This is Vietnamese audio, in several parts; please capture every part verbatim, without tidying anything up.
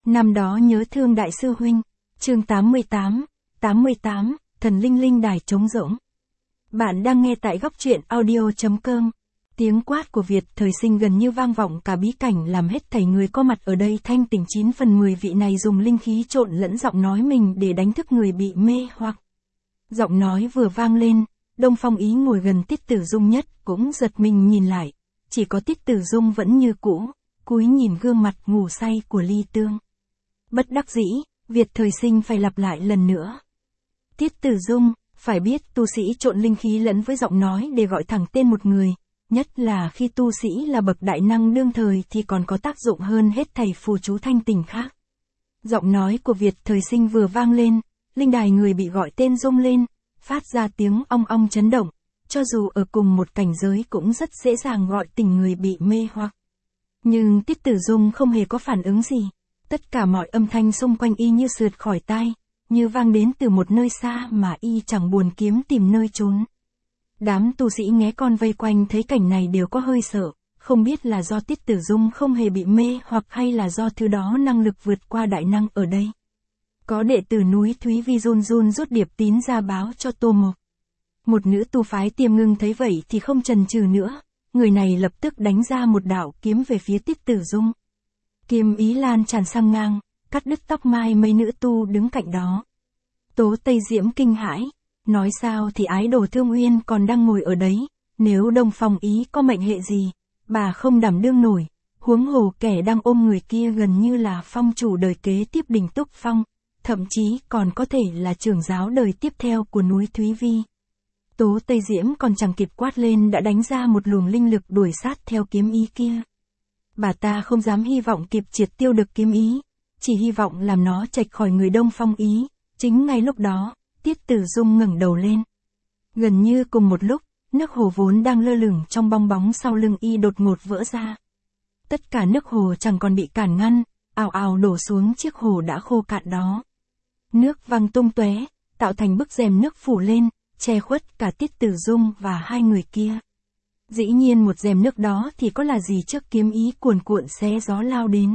Năm đó nhớ thương đại sư huynh, chương tám mươi tám, tám mươi tám, thần linh linh đài trống rỗng. Bạn đang nghe tại góc truyện audio.com. Tiếng quát của Việt Thời Sinh gần như vang vọng cả bí cảnh làm hết thảy người có mặt ở đây thanh tỉnh chín phần mười vị này dùng linh khí trộn lẫn giọng nói mình để đánh thức người bị mê hoặc. Giọng nói vừa vang lên, Đông Phong Ý ngồi gần Tiết Tử Dung nhất cũng giật mình nhìn lại, chỉ có Tiết Tử Dung vẫn như cũ, cúi nhìn gương mặt ngủ say của Ly Tương. Bất đắc dĩ, Việt Thời Sinh phải lặp lại lần nữa. Tiết Tử Dung, phải biết tu sĩ trộn linh khí lẫn với giọng nói để gọi thẳng tên một người, nhất là khi tu sĩ là bậc đại năng đương thời thì còn có tác dụng hơn hết thầy phù chú thanh tình khác. Giọng nói của Việt Thời Sinh vừa vang lên, linh đài người bị gọi tên rung lên, phát ra tiếng ong ong chấn động, cho dù ở cùng một cảnh giới cũng rất dễ dàng gọi tỉnh người bị mê hoặc. Nhưng Tiết Tử Dung không hề có phản ứng gì, tất cả mọi âm thanh xung quanh y như sượt khỏi tai, như vang đến từ một nơi xa mà y chẳng buồn kiếm tìm nơi trốn. Đám tu sĩ nghé con vây quanh thấy cảnh này đều có hơi sợ, không biết là do Tiết Tử Dung không hề bị mê hoặc hay là do thứ đó năng lực vượt qua đại năng ở đây. Có đệ tử núi Thúy Vi run run rút điệp tín ra báo cho Tô Mộc. Một nữ tu phái Tiềm Ngưng thấy vậy thì không chần chừ nữa, người này lập tức đánh ra một đạo kiếm về phía Tiết Tử Dung. Kiếm ý lan tràn sang ngang, cắt đứt tóc mai mấy nữ tu đứng cạnh đó. Tố Tây Diễm kinh hãi, nói sao thì ái đồ Thương Uyên còn đang ngồi ở đấy, nếu Đông Phong Ý có mệnh hệ gì, bà không đảm đương nổi, huống hồ kẻ đang ôm người kia gần như là phong chủ đời kế tiếp Đình Túc Phong, thậm chí còn có thể là trưởng giáo đời tiếp theo của núi Thúy Vi. Tố Tây Diễm còn chẳng kịp quát lên đã đánh ra một luồng linh lực đuổi sát theo kiếm ý kia. Bà ta không dám hy vọng kịp triệt tiêu được kiếm ý, chỉ hy vọng làm nó chệch khỏi người Đông Phong Ý. Chính ngay lúc đó, Tiết Tử Dung ngẩng đầu lên. Gần như cùng một lúc, nước hồ vốn đang lơ lửng trong bong bóng sau lưng y đột ngột vỡ ra. Tất cả nước hồ chẳng còn bị cản ngăn, ào ào đổ xuống chiếc hồ đã khô cạn đó. Nước văng tung tóe, tạo thành bức rèm nước phủ lên, che khuất cả Tiết Tử Dung và hai người kia. Dĩ nhiên một rèm nước đó thì có là gì trước kiếm ý cuồn cuộn xé gió lao đến.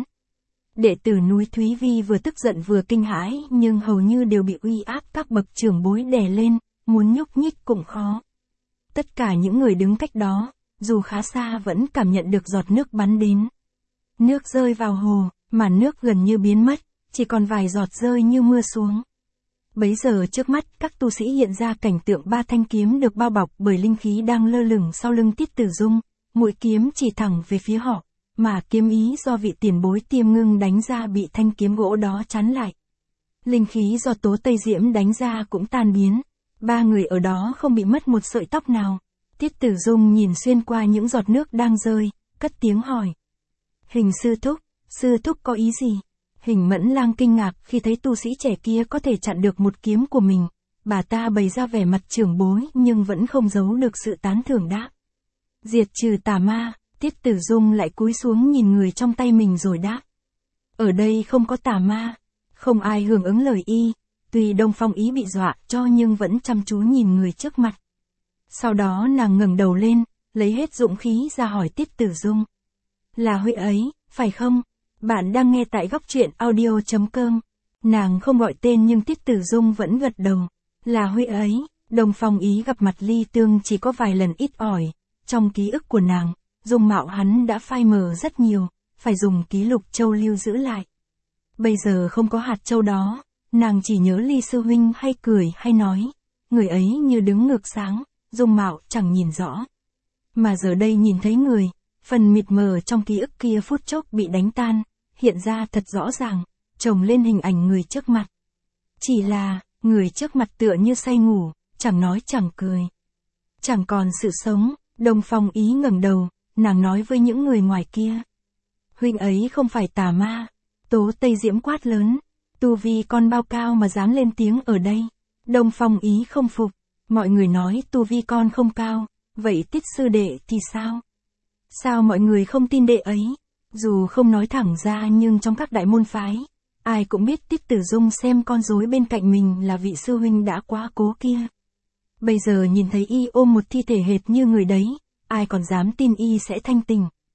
Đệ tử núi Thúy Vi vừa tức giận vừa kinh hãi nhưng hầu như đều bị uy áp các bậc trưởng bối đè lên, muốn nhúc nhích cũng khó. Tất cả những người đứng cách đó, dù khá xa vẫn cảm nhận được giọt nước bắn đến. Nước rơi vào hồ, mà nước gần như biến mất, chỉ còn vài giọt rơi như mưa xuống. Bấy giờ trước mắt các tu sĩ hiện ra cảnh tượng ba thanh kiếm được bao bọc bởi linh khí đang lơ lửng sau lưng Tiết Tử Dung, mũi kiếm chỉ thẳng về phía họ, mà kiếm ý do vị tiền bối Tiềm Ngưng đánh ra bị thanh kiếm gỗ đó chắn lại. Linh khí do Tố Tây Diễm đánh ra cũng tan biến, ba người ở đó không bị mất một sợi tóc nào. Tiết Tử Dung nhìn xuyên qua những giọt nước đang rơi, cất tiếng hỏi. Hình sư thúc, sư thúc có ý gì? Hình Mẫn Lang kinh ngạc khi thấy tu sĩ trẻ kia có thể chặn được một kiếm của mình, bà ta bày ra vẻ mặt trưởng bối nhưng vẫn không giấu được sự tán thưởng đáp. Diệt trừ tà ma. Tiết Tử Dung lại cúi xuống nhìn người trong tay mình rồi đáp. Ở đây không có tà ma, không ai hưởng ứng lời y, tuy Đông Phong Ý bị dọa cho nhưng vẫn chăm chú nhìn người trước mặt. Sau đó nàng ngẩng đầu lên, lấy hết dũng khí ra hỏi Tiết Tử Dung. Là Huệ ấy, phải không? Bạn đang nghe tại góc truyện audio.com. Nàng không gọi tên nhưng Tiết Tử Dung vẫn gật đầu. Là Huệ ấy, Đông Phong Ý gặp mặt Ly Tương chỉ có vài lần ít ỏi, trong ký ức của nàng. Dung mạo hắn đã phai mờ rất nhiều, phải dùng ký lục châu lưu giữ lại. Bây giờ không có hạt châu đó, nàng chỉ nhớ Ly sư huynh hay cười hay nói, người ấy như đứng ngược sáng, dung mạo chẳng nhìn rõ. Mà giờ đây nhìn thấy người, phần mịt mờ trong ký ức kia phút chốc bị đánh tan, hiện ra thật rõ ràng, chồng lên hình ảnh người trước mặt. Chỉ là, người trước mặt tựa như say ngủ, chẳng nói chẳng cười. Chẳng còn sự sống, Đông Phong Ý ngẩng đầu. Nàng nói với những người ngoài kia. Huynh ấy không phải tà ma. Tố Tây Diễm quát lớn. Tu vi con bao cao mà dám lên tiếng ở đây. Đông Phong Ý không phục. Mọi người nói tu vi con không cao. Vậy Tiết sư đệ thì sao? Sao mọi người không tin đệ ấy? Dù không nói thẳng ra nhưng trong các đại môn phái, ai cũng biết Tiết Tử Dung xem con rối bên cạnh mình là vị sư huynh đã quá cố kia. Bây giờ nhìn thấy y ôm một thi thể hệt như người đấy. Ai còn dám tin y sẽ thanh tình.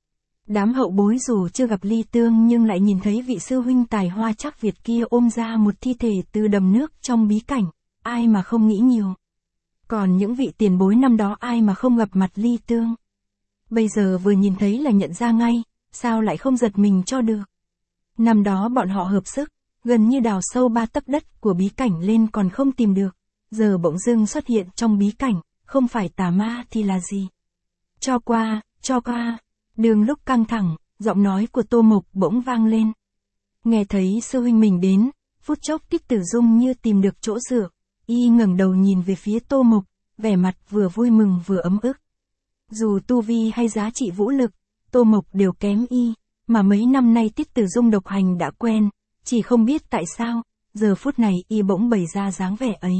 Đám hậu bối dù chưa gặp Ly Tương nhưng lại nhìn thấy vị sư huynh tài hoa chắc Việt kia ôm ra một thi thể từ đầm nước trong bí cảnh, ai mà không nghĩ nhiều. Còn những vị tiền bối năm đó ai mà không gặp mặt Ly Tương. Bây giờ vừa nhìn thấy là nhận ra ngay, sao lại không giật mình cho được. Năm đó bọn họ hợp sức, gần như đào sâu ba tấc đất của bí cảnh lên còn không tìm được, giờ bỗng dưng xuất hiện trong bí cảnh, không phải tà ma thì là gì. Cho qua, cho qua. Đường lúc căng thẳng, giọng nói của Tô Mộc bỗng vang lên. Nghe thấy sư huynh mình đến, phút chốc Tiết Tử Dung như tìm được chỗ dựa, y ngẩng đầu nhìn về phía Tô Mộc, vẻ mặt vừa vui mừng vừa ấm ức. Dù tu vi hay giá trị vũ lực, Tô Mộc đều kém y, mà mấy năm nay Tiết Tử Dung độc hành đã quen, chỉ không biết tại sao, giờ phút này y bỗng bày ra dáng vẻ ấy.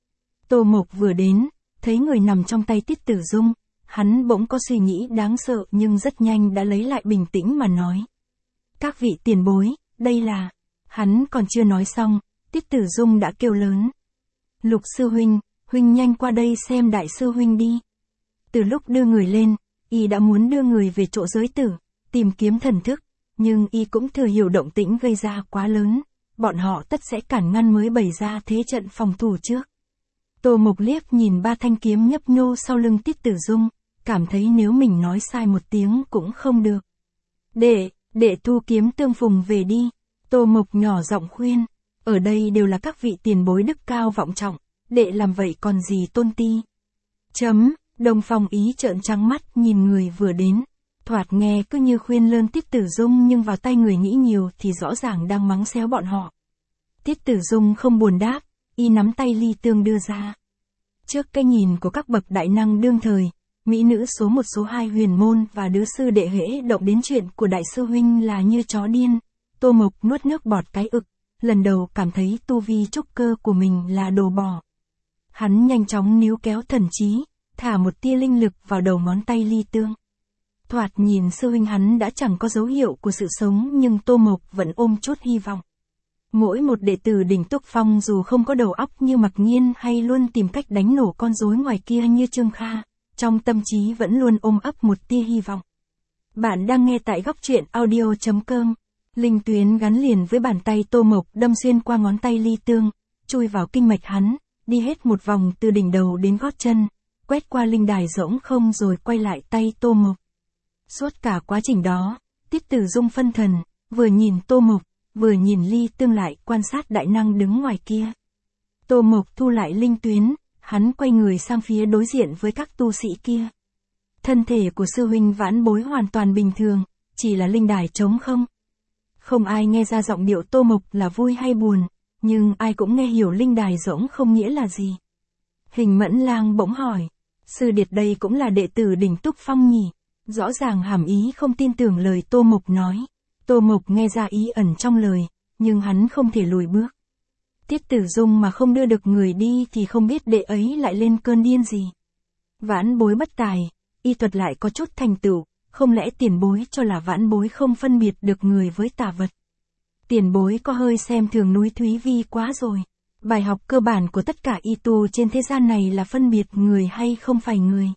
Tô Mộc vừa đến, thấy người nằm trong tay Tiết Tử Dung, hắn bỗng có suy nghĩ đáng sợ nhưng rất nhanh đã lấy lại bình tĩnh mà nói. Các vị tiền bối, đây là... Hắn còn chưa nói xong, Tiết Tử Dung đã kêu lớn. Lục sư huynh, huynh nhanh qua đây xem đại sư huynh đi. Từ lúc đưa người lên, y đã muốn đưa người về chỗ giới tử, tìm kiếm thần thức, nhưng y cũng thừa hiểu động tĩnh gây ra quá lớn, bọn họ tất sẽ cản ngăn mới bày ra thế trận phòng thủ trước. Tô Mộc liếc nhìn ba thanh kiếm nhấp nhô sau lưng Tiết Tử Dung, cảm thấy nếu mình nói sai một tiếng cũng không được. Đệ, đệ thu kiếm tương phùng về đi. Tô Mộc nhỏ giọng khuyên, ở đây đều là các vị tiền bối đức cao vọng trọng, đệ làm vậy còn gì tôn ti. Chấm, Đồng Phong Ý trợn trắng mắt nhìn người vừa đến, thoạt nghe cứ như khuyên lơn Tiết Tử Dung nhưng vào tay người nghĩ nhiều thì rõ ràng đang mắng xéo bọn họ. Tiết Tử Dung không buồn đáp, y nắm tay Ly Tương đưa ra. Trước cái nhìn của các bậc đại năng đương thời, mỹ nữ số một số hai huyền môn và đứa sư đệ hễ động đến chuyện của đại sư huynh là như chó điên. Tô Mộc nuốt nước bọt cái ực, lần đầu cảm thấy tu vi trúc cơ của mình là đồ bỏ. Hắn nhanh chóng níu kéo thần trí, thả một tia linh lực vào đầu ngón tay Ly Tương. Thoạt nhìn sư huynh hắn đã chẳng có dấu hiệu của sự sống nhưng Tô Mộc vẫn ôm chút hy vọng. Mỗi một đệ tử đỉnh Túc Phong dù không có đầu óc như Mặc Nhiên hay luôn tìm cách đánh nổ con rối ngoài kia như Trương Kha, trong tâm trí vẫn luôn ôm ấp một tia hy vọng. Bạn đang nghe tại góc truyện audio chấm com. Linh tuyến gắn liền với bàn tay Tô Mộc đâm xuyên qua ngón tay Ly Tương, chui vào kinh mạch hắn, đi hết một vòng từ đỉnh đầu đến gót chân, quét qua linh đài rỗng không rồi quay lại tay Tô Mộc. Suốt cả quá trình đó, Tiết Tử Dung phân thần, vừa nhìn Tô Mộc, vừa nhìn Ly Tương lại quan sát đại năng đứng ngoài kia. Tô Mộc thu lại linh tuyến, hắn quay người sang phía đối diện với các tu sĩ kia. Thân thể của sư huynh Vãn Bối hoàn toàn bình thường, chỉ là linh đài trống không. Không ai nghe ra giọng điệu Tô Mộc là vui hay buồn, nhưng ai cũng nghe hiểu linh đài rỗng không nghĩa là gì. Hình Mẫn Lang bỗng hỏi, sư điệt đây cũng là đệ tử đỉnh Túc Phong nhỉ? Rõ ràng hàm ý không tin tưởng lời Tô Mộc nói. Tô Mộc nghe ra ý ẩn trong lời, nhưng hắn không thể lùi bước. Tiết Tử Dung mà không đưa được người đi thì không biết đệ ấy lại lên cơn điên gì. Vãn Bối bất tài, y thuật lại có chút thành tựu, không lẽ tiền bối cho là Vãn Bối không phân biệt được người với tà vật. Tiền bối có hơi xem thường núi Thúy Vi quá rồi. Bài học cơ bản của tất cả y tu trên thế gian này là phân biệt người hay không phải người.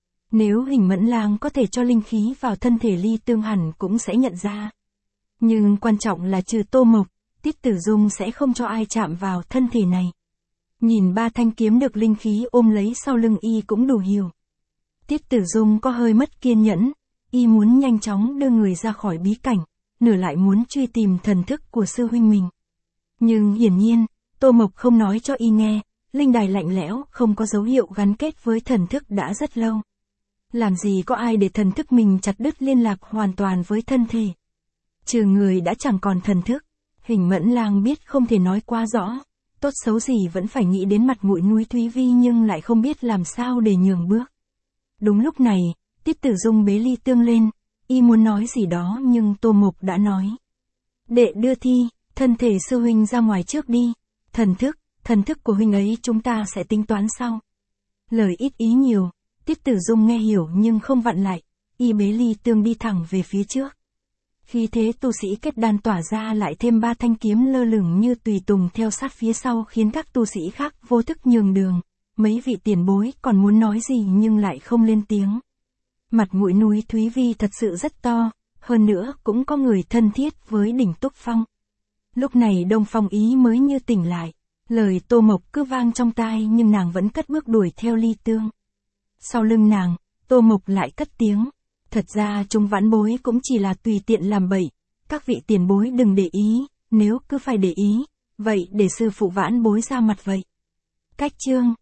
Nếu Hình Mẫn Lang có thể cho linh khí vào thân thể Ly Tương hẳn cũng sẽ nhận ra. Nhưng quan trọng là trừ Tô Mộc, Tiết Tử Dung sẽ không cho ai chạm vào thân thể này. Nhìn ba thanh kiếm được linh khí ôm lấy sau lưng y cũng đủ hiểu. Tiết Tử Dung có hơi mất kiên nhẫn, y muốn nhanh chóng đưa người ra khỏi bí cảnh, nửa lại muốn truy tìm thần thức của sư huynh mình. Nhưng hiển nhiên, Tô Mộc không nói cho y nghe, linh đài lạnh lẽo không có dấu hiệu gắn kết với thần thức đã rất lâu. Làm gì có ai để thần thức mình chặt đứt liên lạc hoàn toàn với thân thể. Trừ người đã chẳng còn thần thức, Hình Mẫn Lang biết không thể nói quá rõ, tốt xấu gì vẫn phải nghĩ đến mặt mũi núi Thúy Vi nhưng lại không biết làm sao để nhường bước. Đúng lúc này, Tiết Tử Dung bế Ly Tương lên, y muốn nói gì đó nhưng Tô Mộc đã nói. Đệ đưa thi, thân thể sư huynh ra ngoài trước đi, thần thức, thần thức của huynh ấy chúng ta sẽ tính toán sau. Lời ít ý nhiều, Tiết Tử Dung nghe hiểu nhưng không vặn lại, y bế Ly Tương đi thẳng về phía trước. Khi thế tu sĩ kết đan tỏa ra lại thêm ba thanh kiếm lơ lửng như tùy tùng theo sát phía sau khiến các tu sĩ khác vô thức nhường đường, mấy vị tiền bối còn muốn nói gì nhưng lại không lên tiếng. Mặt mũi núi Thúy Vi thật sự rất to, hơn nữa cũng có người thân thiết với Đỉnh Túc Phong. Lúc này Đông Phong Ý mới như tỉnh lại, lời Tô Mộc cứ vang trong tai nhưng nàng vẫn cất bước đuổi theo Ly Tương. Sau lưng nàng, Tô Mộc lại cất tiếng, thật ra chúng vãn bối cũng chỉ là tùy tiện làm bậy, các vị tiền bối đừng để ý, nếu cứ phải để ý, vậy để sư phụ vãn bối ra mặt vậy. Cách chương